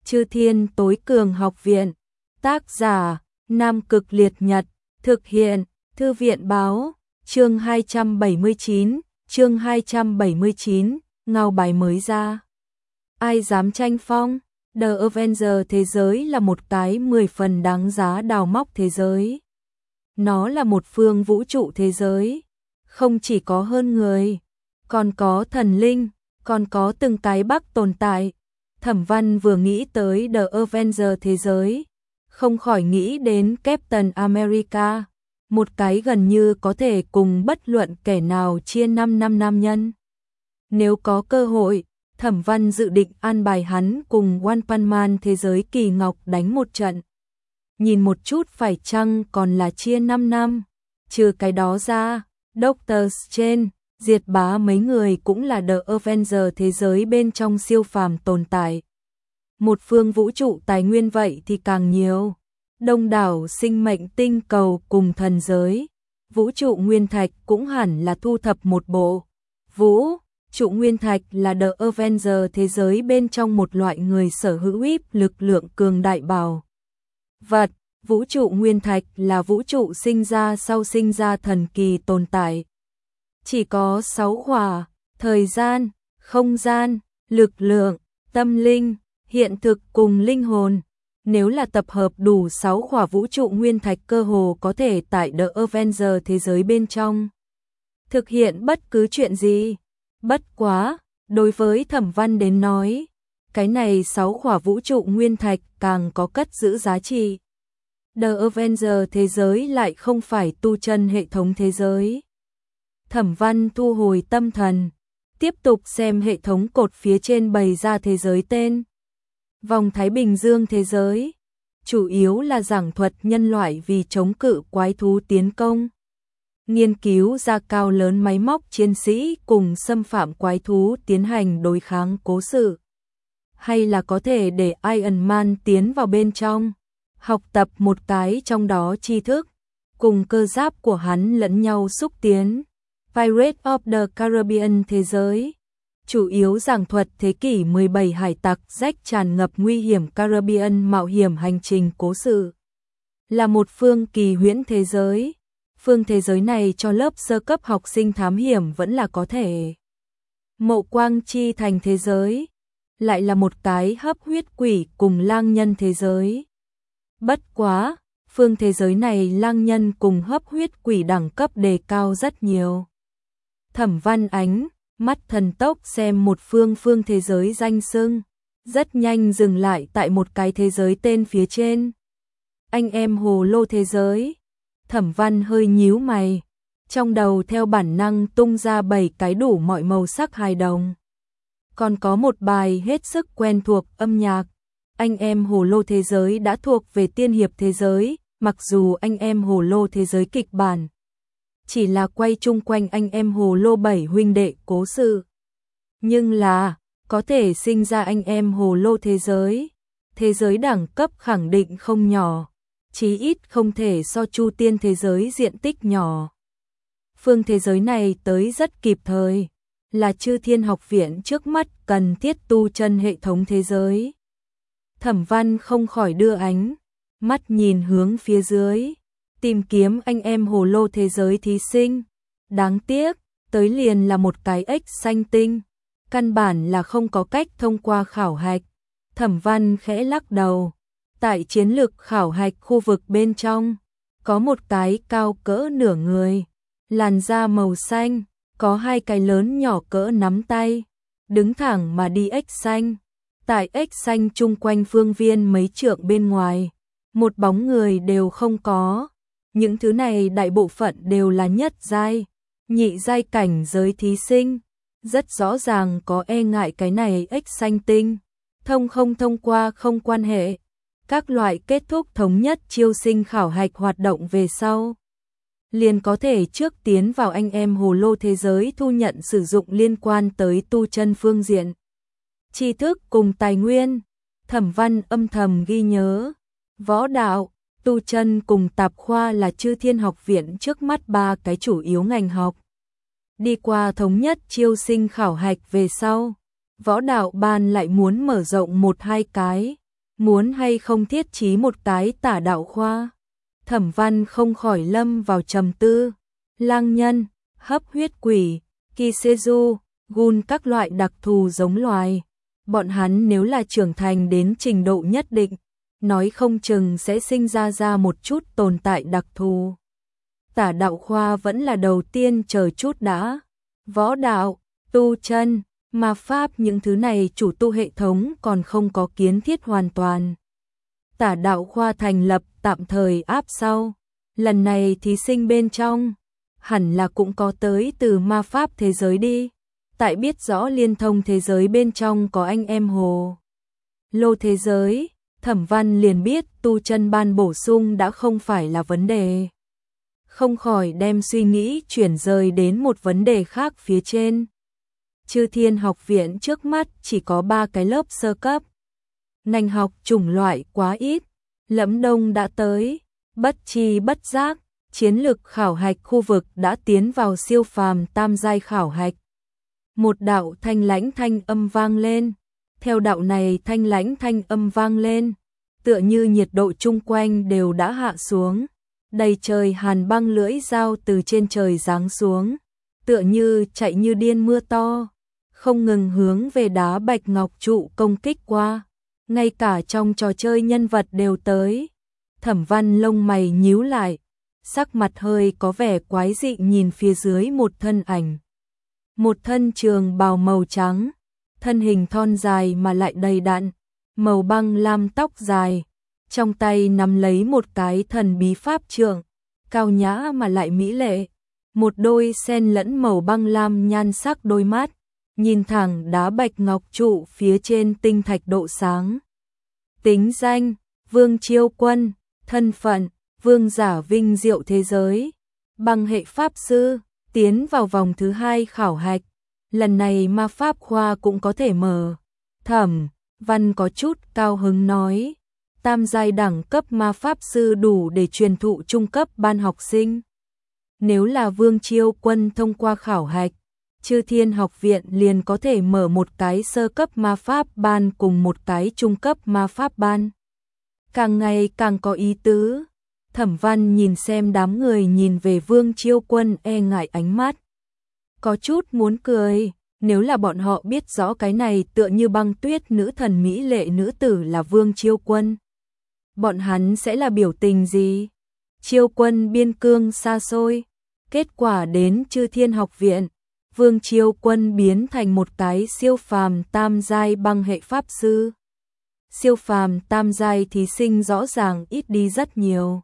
Chư Thiên Tối Cường Học Viện. Tác giả: Nam Cực Liệt Nhật. Thực hiện: Thư viện báo. Chương 279, ngao bài mới ra. Ai dám tranh phong? The Avenger thế giới là một cái 10 phần đáng giá đào móc thế giới. Nó là một phương vũ trụ thế giới. Không chỉ có hơn người, còn có thần linh, còn có từng cái bắc tồn tại. Thẩm Văn vừa nghĩ tới The Avenger thế giới, không khỏi nghĩ đến Captain America, một cái gần như có thể cùng bất luận kẻ nào chia 5 năm nam nhân. Nếu có cơ hội, Thẩm Văn dự định an bài hắn cùng One Punch Man thế giới kỳ ngọc đánh một trận. Nhìn một chút phải chăng còn là chia 5 năm. Trừ cái đó ra, Doctor Strange, Diệt Bá mấy người cũng là The Avenger thế giới bên trong siêu phàm tồn tại. Một phương vũ trụ tài nguyên vậy thì càng nhiều. Đông đảo sinh mệnh tinh cầu cùng thần giới. Vũ trụ nguyên thạch cũng hẳn là thu thập một bộ. Vũ trụ nguyên thạch là The Avenger thế giới bên trong một loại người sở hữu lực lượng cường đại bảo vật. Vũ trụ nguyên thạch là vũ trụ sinh ra sau sinh ra thần kỳ tồn tại. Chỉ có 6 khỏa: thời gian, không gian, lực lượng, tâm linh, hiện thực cùng linh hồn. Nếu là tập hợp đủ 6 khỏa vũ trụ nguyên thạch, cơ hồ có thể tại The Avenger thế giới bên trong thực hiện bất cứ chuyện gì. Bất quá, đối với Thẩm Văn đến nói, cái này 6 khỏa vũ trụ nguyên thạch càng có cất giữ giá trị. The Avenger thế giới lại không phải tu chân hệ thống thế giới. Thẩm Văn thu hồi tâm thần, tiếp tục xem hệ thống cột phía trên bày ra thế giới tên. Vòng Thái Bình Dương thế giới, chủ yếu là giảng thuật nhân loại vì chống cự quái thú tiến công, nghiên cứu ra cao lớn máy móc chiến sĩ cùng xâm phạm quái thú tiến hành đối kháng cố sự. Hay là có thể để Iron Man tiến vào bên trong, học tập một cái trong đó tri thức, cùng cơ giáp của hắn lẫn nhau xúc tiến. Pirates of the Caribbean thế giới, chủ yếu giảng thuật thế kỷ 17 hải tặc rách tràn ngập nguy hiểm Caribbean mạo hiểm hành trình cố sự. Là một phương kỳ huyễn thế giới. Phương thế giới này cho lớp sơ cấp học sinh thám hiểm vẫn là có thể. Mộ Quang Chi thành thế giới, lại là một cái hấp huyết quỷ cùng lang nhân thế giới. Bất quá, phương thế giới này lang nhân cùng hấp huyết quỷ đẳng cấp đề cao rất nhiều. Thẩm Văn ánh mắt thần tốc xem một phương thế giới danh xưng, rất nhanh dừng lại tại một cái thế giới tên phía trên. Anh em hồ lô thế giới. Thẩm Văn hơi nhíu mày, trong đầu theo bản năng tung ra 7 cái đủ mọi màu sắc hài đồng. Còn có một bài hết sức quen thuộc âm nhạc. Anh em hồ lô thế giới đã thuộc về tiên hiệp thế giới, mặc dù anh em hồ lô thế giới kịch bản chỉ là quay chung quanh anh em hồ lô 7 huynh đệ cố sự. Nhưng là, có thể sinh ra anh em hồ lô thế giới đẳng cấp khẳng định không nhỏ, chí ít không thể so Chu Tiên thế giới diện tích nhỏ. Phương thế giới này tới rất kịp thời, là Chư Thiên học viện trước mắt cần thiết tu chân hệ thống thế giới. Thẩm Văn không khỏi đưa ánh mắt nhìn hướng phía dưới, tìm kiếm anh em hồ lô thế giới thí sinh. Đáng tiếc, tới liền là một cái ếch xanh tinh, căn bản là không có cách thông qua khảo hạch. Thẩm Văn khẽ lắc đầu. Tại chiến lược khảo hạch khu vực bên trong, có một cái cao cỡ nửa người, làn da màu xanh, có 2 cái lớn nhỏ cỡ nắm tay, đứng thẳng mà đi ếch xanh. Tại ếch xanh chung quanh phương viên mấy trượng bên ngoài, một bóng người đều không có. Những thứ này đại bộ phận đều là nhất giai, nhị giai cảnh giới thí sinh. Rất rõ ràng có e ngại cái này ếch xanh tinh. Không thông qua không quan hệ. Các loại kết thúc thống nhất chiêu sinh khảo hạch hoạt động về sau, liền có thể trước tiến vào anh em hồ lô thế giới thu nhận sử dụng liên quan tới tu chân phương diện tri thức cùng tài nguyên. Thẩm Văn âm thầm ghi nhớ, võ đạo, tu chân cùng tạp khoa là Chư Thiên học viện trước mắt 3 cái chủ yếu ngành học. Đi qua thống nhất chiêu sinh khảo hạch về sau, võ đạo ban lại muốn mở rộng 1-2 cái, muốn hay không thiết trí một cái tả đạo khoa. Thẩm Văn không khỏi lâm vào trầm tư. Lang nhân, hấp huyết quỷ, Kiseju, gun các loại đặc thù giống loài. Bọn hắn nếu là trưởng thành đến trình độ nhất định, nói không chừng sẽ sinh ra một chút tồn tại đặc thù. Tả đạo khoa vẫn là đầu tiên, chờ chút đã. Võ đạo, tu chân, ma pháp, những thứ này chủ tu hệ thống còn không có kiến thiết hoàn toàn. Tả đạo khoa thành lập tạm thời áp sau. Lần này thí sinh bên trong hẳn là cũng có tới từ ma pháp thế giới đi. Tại biết rõ liên thông thế giới bên trong có anh em hồ lô thế giới, Thẩm Văn liền biết tu chân ban bổ sung đã không phải là vấn đề. Không khỏi đem suy nghĩ chuyển rời đến một vấn đề khác phía trên. Chư Thiên học viện trước mắt chỉ có 3 cái lớp sơ cấp. Ngành học chủng loại quá ít. Lẫm Đông đã tới, bất tri bất giác, chiến lực khảo hạch khu vực đã tiến vào siêu phàm tam giai khảo hạch. Một đạo thanh lãnh thanh âm vang lên. Theo đạo này thanh lãnh thanh âm vang lên, tựa như nhiệt độ chung quanh đều đã hạ xuống. Đầy trời hàn băng lưỡi dao từ trên trời giáng xuống, tựa như chạy như điên mưa to, không ngừng hướng về đá bạch ngọc trụ công kích qua. Ngay cả trong trò chơi nhân vật đều tới. Thẩm Văn lông mày nhíu lại, sắc mặt hơi có vẻ quái dị nhìn phía dưới một thân ảnh. Một thân trường bào màu trắng, thân hình thon dài mà lại đầy đặn, màu băng lam tóc dài, trong tay nắm lấy một cái thần bí pháp trượng, cao nhã mà lại mỹ lệ, một đôi sen lẫn màu băng lam nhan sắc đôi mắt, nhìn thẳng đá bạch ngọc trụ phía trên tinh thạch độ sáng. Tính danh, Vương Chiêu Quân, thân phận, vương giả vinh diệu thế giới, băng hệ pháp sư, tiến vào vòng thứ 2 khảo hạch. Lần này ma pháp khoa cũng có thể mở. Thẩm Văn có chút cao hứng nói, tam giai đẳng cấp ma pháp sư đủ để truyền thụ trung cấp ban học sinh. Nếu là Vương Chiêu Quân thông qua khảo hạch, Chư Thiên học viện liền có thể mở một cái sơ cấp ma pháp ban cùng một cái trung cấp ma pháp ban. Càng ngày càng có ý tứ. Thẩm Văn nhìn xem đám người nhìn về Vương Chiêu Quân e ngại ánh mắt. Có chút muốn cười, nếu là bọn họ biết rõ cái này tựa như băng tuyết nữ thần mỹ lệ nữ tử là Vương Chiêu Quân. Bọn hắn sẽ là biểu tình gì? Chiêu Quân biên cương xa xôi. Kết quả đến Chư Thiên học viện, Vương Chiêu Quân biến thành một cái siêu phàm tam giai băng hệ pháp sư. Siêu phàm tam giai thí sinh rõ ràng ít đi rất nhiều.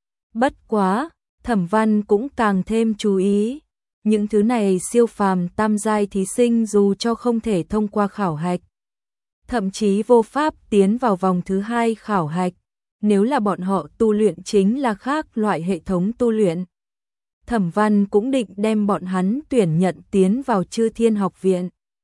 Bất quá, Thẩm Văn cũng càng thêm chú ý. Những thứ này siêu phàm tam giai thí sinh dù cho không thể thông qua khảo hạch, thậm chí vô pháp tiến vào vòng thứ 2 khảo hạch, nếu là bọn họ tu luyện chính là khác loại hệ thống tu luyện. Thẩm Văn cũng định đem bọn hắn tuyển nhận tiến vào Chư Thiên học viện.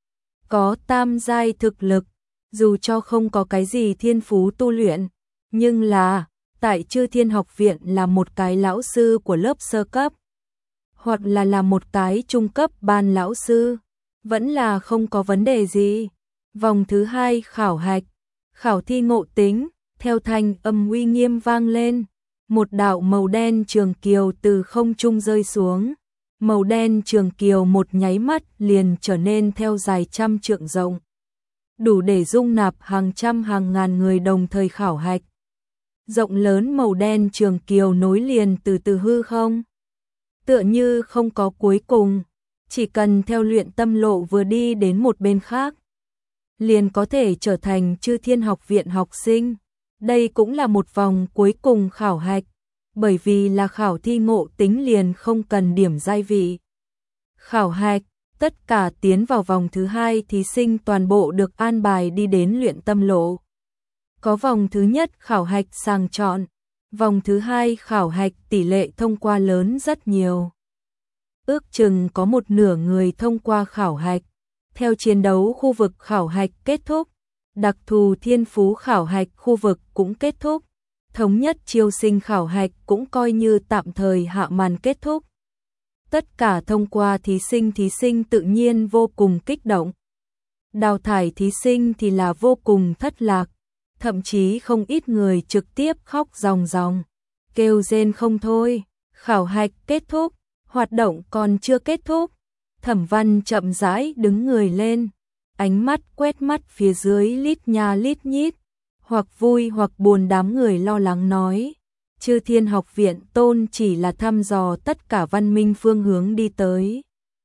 Có tam giai thực lực, dù cho không có cái gì thiên phú tu luyện, nhưng là tại Chư Thiên học viện là một cái lão sư của lớp sơ cấp, hoặc là một cái trung cấp ban lão sư, vẫn là không có vấn đề gì. Vòng thứ 2 khảo hạch, khảo thi ngộ tính, theo thanh âm uy nghiêm vang lên, một đạo màu đen trường kiều từ không trung rơi xuống. Màu đen trường kiều một nháy mắt liền trở nên theo dài trăm trượng rộng, đủ để dung nạp hàng trăm hàng ngàn người đồng thời khảo hạch. Rộng lớn màu đen trường kiều nối liền từ từ hư không, tựa như không có cuối cùng, chỉ cần theo luyện tâm lộ vừa đi đến một bên khác, liền có thể trở thành Chư Thiên học viện học sinh. Đây cũng là một vòng cuối cùng khảo hạch, bởi vì là khảo thi ngộ tính liền không cần điểm giai vị. Khảo hạch, tất cả tiến vào vòng thứ 2 thí sinh toàn bộ được an bài đi đến luyện tâm lộ. Có vòng thứ nhất khảo hạch sàng chọn, vòng thứ 2 khảo hạch tỷ lệ thông qua lớn rất nhiều. Ước chừng có một nửa người thông qua khảo hạch. Theo chiến đấu khu vực khảo hạch kết thúc, đặc thù thiên phú khảo hạch khu vực cũng kết thúc, thống nhất chiêu sinh khảo hạch cũng coi như tạm thời hạ màn kết thúc. Tất cả thông qua thí sinh tự nhiên vô cùng kích động. Đào thải thí sinh thì là vô cùng thất lạc. thậm chí không ít người trực tiếp khóc ròng ròng, kêu rên không thôi. Khảo hạch kết thúc, hoạt động còn chưa kết thúc. Thẩm Văn chậm rãi đứng người lên, ánh mắt quét mắt phía dưới lít nha lít nhít, hoặc vui hoặc buồn. Đám người lo lắng nói, Chư Thiên Học Viện tôn chỉ là thăm dò tất cả văn minh phương hướng đi tới.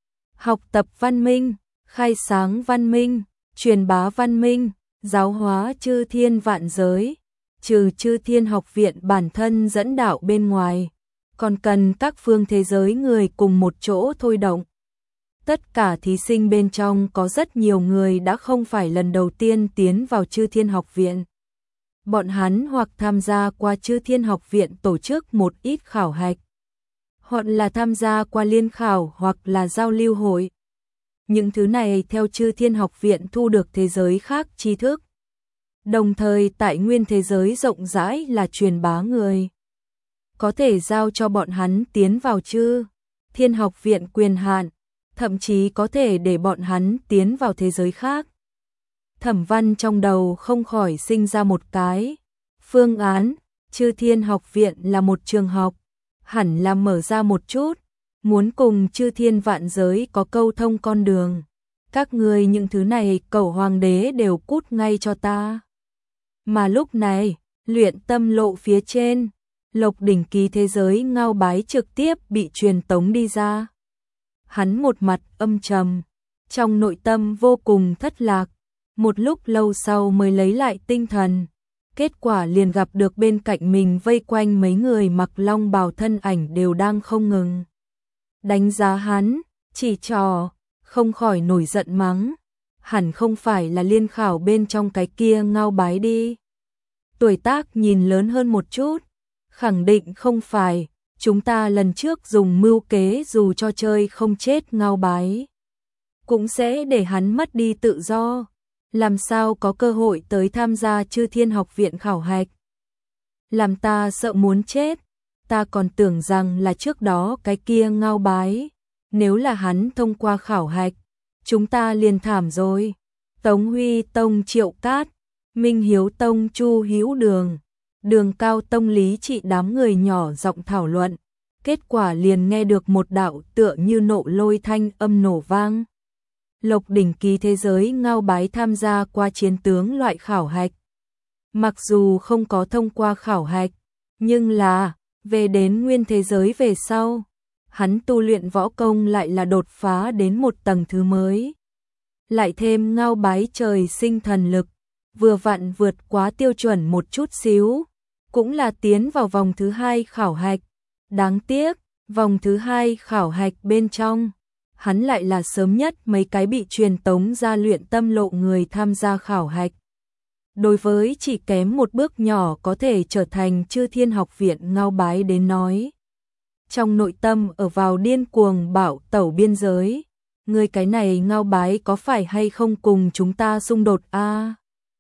Học tập văn minh, khai sáng văn minh, truyền bá văn minh, giáo hóa chư thiên vạn giới. Trừ Chư Thiên Học Viện bản thân dẫn đạo bên ngoài, còn cần các phương thế giới người cùng một chỗ thôi động. Tất cả thí sinh bên trong có rất nhiều người đã không phải lần đầu tiên tiến vào Chư Thiên Học Viện. Bọn hắn hoặc tham gia qua Chư Thiên Học Viện tổ chức một ít khảo hạch, hoặc là tham gia qua liên khảo hoặc là giao lưu hội. Những thứ này theo Chư Thiên Học Viện thu được thế giới khác tri thức. Đồng thời tại nguyên thế giới rộng rãi là truyền bá người. Có thể giao cho bọn hắn tiến vào Chư Thiên Học Viện quyền hạn, thậm chí có thể để bọn hắn tiến vào thế giới khác. Thẩm Văn trong đầu không khỏi sinh ra một cái phương án, Chư Thiên Học Viện là một trường học, hẳn là mở ra một chút, muốn cùng chư thiên vạn giới có câu thông con đường. Các ngươi những thứ này cầu hoàng đế đều cút ngay cho ta. Mà lúc này, luyện tâm lộ phía trên, Lộc đỉnh ký thế giới Ngao Bái trực tiếp bị truyền tống đi ra. Hắn một mặt âm trầm, trong nội tâm vô cùng thất lạc, một lúc lâu sau mới lấy lại tinh thần. Kết quả liền gặp được bên cạnh mình vây quanh mấy người mặc long bào, thân ảnh đều đang không ngừng đánh giá hắn, chỉ trò, không khỏi nổi giận mắng. Hẳn không phải là liên khảo bên trong cái kia Ngao Bái đi. Tuổi tác nhìn lớn hơn một chút, khẳng định không phải. Chúng ta lần trước dùng mưu kế dù cho chơi không chết Ngao Bái, cũng sẽ để hắn mất đi tự do. Làm sao có cơ hội tới tham gia Chư Thiên Học Viện khảo hạch. Làm ta sợ muốn chết. Ta còn tưởng rằng là trước đó cái kia Ngao Bái, nếu là hắn thông qua khảo hạch, chúng ta liền thảm rồi. Tống Huy Tông Triệu Cát, Minh Hiếu Tông Chu Hữu Đường, Đường Cao Tông Lý Trị đám người nhỏ giọng thảo luận. Kết quả liền nghe được một đạo tựa như nộ lôi thanh âm nổ vang. Lộc đỉnh ký thế giới Ngao Bái tham gia qua chiến tướng loại khảo hạch. Mặc dù không có thông qua khảo hạch, nhưng là về đến nguyên thế giới về sau, hắn tu luyện võ công lại là đột phá đến một tầng thứ mới. Lại thêm Ngao Bái trời sinh thần lực, vừa vặn vượt quá tiêu chuẩn một chút xíu, cũng là tiến vào vòng thứ 2 khảo hạch. Đáng tiếc, vòng thứ 2 khảo hạch bên trong, hắn lại là sớm nhất mấy cái bị truyền tống ra luyện tâm lộ người tham gia khảo hạch. Đối với chỉ kém một bước nhỏ có thể trở thành Chư Thiên Học Viện Ngao Bái đến nói, trong nội tâm ở vào điên cuồng bảo tẩu biên giới. Người cái này Ngao Bái có phải hay không cùng chúng ta xung đột a?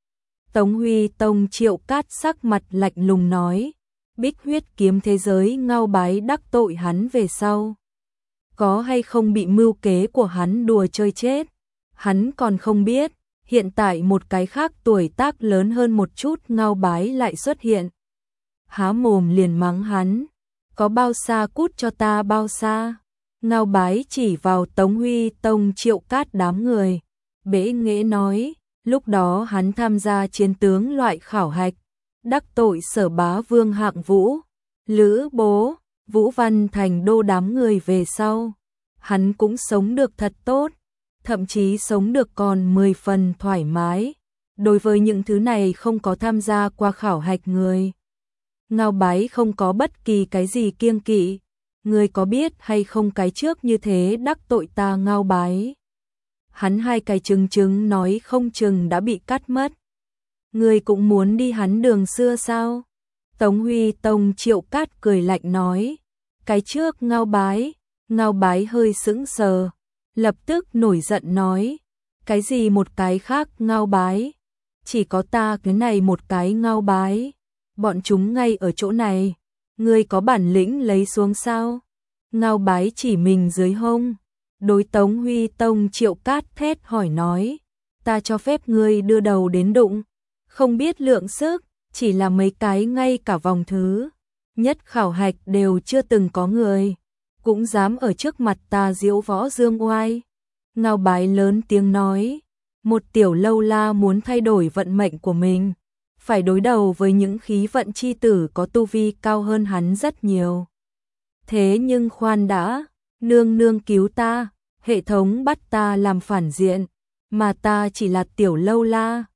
Tống Huy Tông Triệu Cát sắc mặt lạnh lùng nói, Bích Huyết Kiếm thế giới Ngao Bái đắc tội hắn về sau, có hay không bị mưu kế của hắn đùa chơi chết, hắn còn không biết. Hiện tại một cái khác tuổi tác lớn hơn một chút Ngao Bái lại xuất hiện, há mồm liền mắng hắn, có bao xa cút cho ta bao xa. Ngao Bái chỉ vào Tống Huy Tông Triệu Cát đám người, bẽ nghễ nói, lúc đó hắn tham gia chiến tướng loại khảo hạch, đắc tội Sở Bá Vương Hạng Vũ, Lữ Bố, Vũ Văn Thành Đô đám người về sau, hắn cũng sống được thật tốt, thậm chí sống được còn 10 phần thoải mái. Đối với những thứ này không có tham gia qua khảo hạch người, Ngao Bái không có bất kỳ cái gì kiêng kỵ. Người có biết hay không cái trước như thế đắc tội ta Ngao Bái, hắn hai cái chứng nói không chừng đã bị cắt mất. Người cũng muốn đi hắn đường xưa sao? Tống Huy Tông Triệu Cát cười lạnh nói, cái trước Ngao Bái hơi sững sờ, lập tức nổi giận nói, cái gì một cái khác Ngao Bái, chỉ có ta cái này một cái Ngao Bái, bọn chúng ngay ở chỗ này, ngươi có bản lĩnh lấy xuống sao? Ngao Bái chỉ mình dưới hông, đối Tống Huy Tông Triệu Cát thét hỏi nói, ta cho phép ngươi đưa đầu đến đụng, không biết lượng sức, chỉ là mấy cái ngay cả vòng thứ nhất khảo hạch đều chưa từng có người, cũng dám ở trước mặt ta diễu võ dương oai. Ngao Bái lớn tiếng nói, một tiểu lâu la muốn thay đổi vận mệnh của mình, phải đối đầu với những khí vận chi tử có tu vi cao hơn hắn rất nhiều. Thế nhưng khoan đã, nương nương cứu ta, hệ thống bắt ta làm phản diện, mà ta chỉ là tiểu lâu la,